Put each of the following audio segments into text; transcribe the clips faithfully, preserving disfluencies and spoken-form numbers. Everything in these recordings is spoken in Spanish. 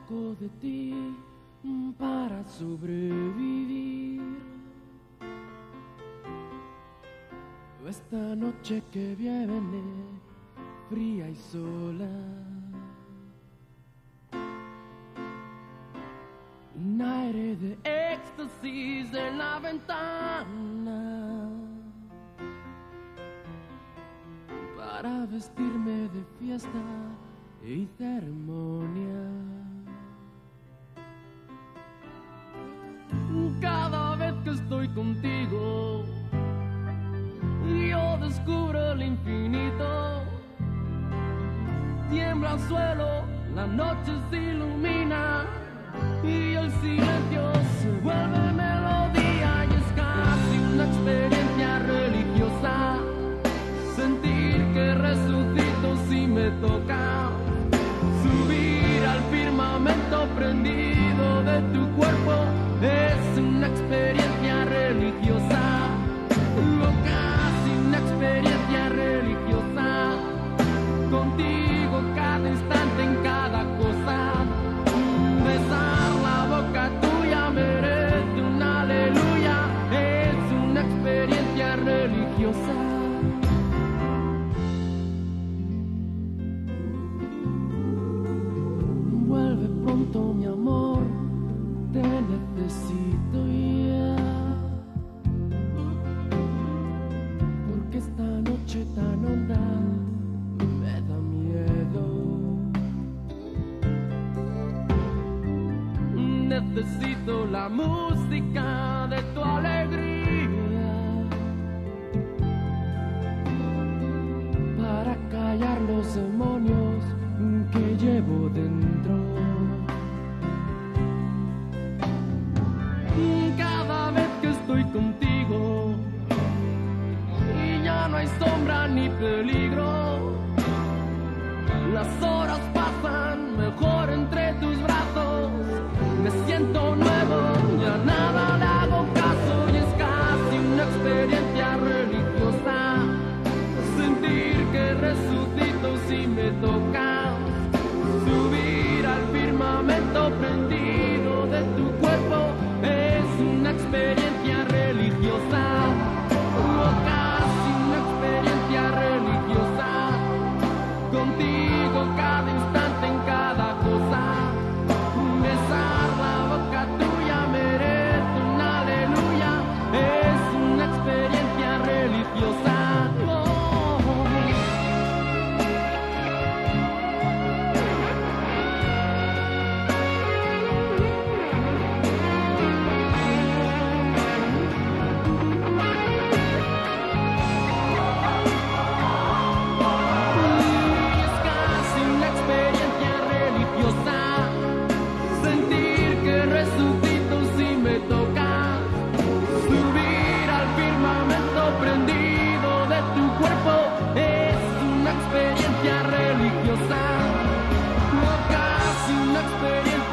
poco de ti para sobrevivir. Esta noche que viene, fría y sola, un aire de éxtasis en la ventana para vestirme de fiesta y ceremonia. Cada vez que estoy contigo, yo descubro el infinito. Tiembla el suelo, la noche se ilumina y el silencio se vuelve melodía. Y es casi una experiencia religiosa sentir que resucito si me toca subir al firmamento prendido de tu cuerpo. Es una experiencia religiosa, o casi una experiencia religiosa. Contigo cada instante, en cada cosa. Besar la boca tuya merece un aleluya. Es una experiencia religiosa. Vuelve pronto, mi amor, te necesito ya, porque esta noche tan honda me da miedo. Necesito la música de tu alegría para callar los demonios que llevo dentro. Cada vez que estoy contigo y ya no hay sombra ni peligro, las horas pasan mejor entre tus brazos. Me siento nuevo, ya nada le hago caso. Y es casi una experiencia religiosa sentir que resucito si me tocas subir al firmamento prendido de tu cuerpo. Es una experiencia religiosa, o casi una experiencia religiosa. Contigo cada instante, en cada cosa. Besar la boca tuya merece un aleluya. Es una experiencia religiosa. Oh.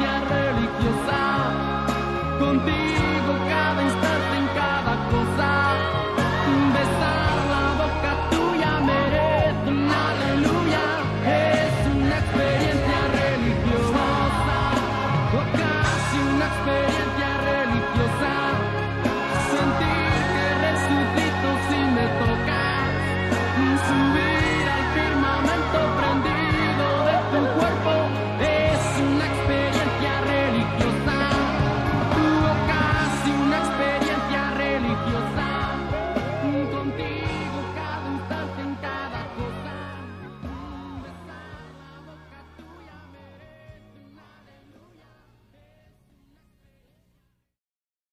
Contigo cada instante, en cada cosa.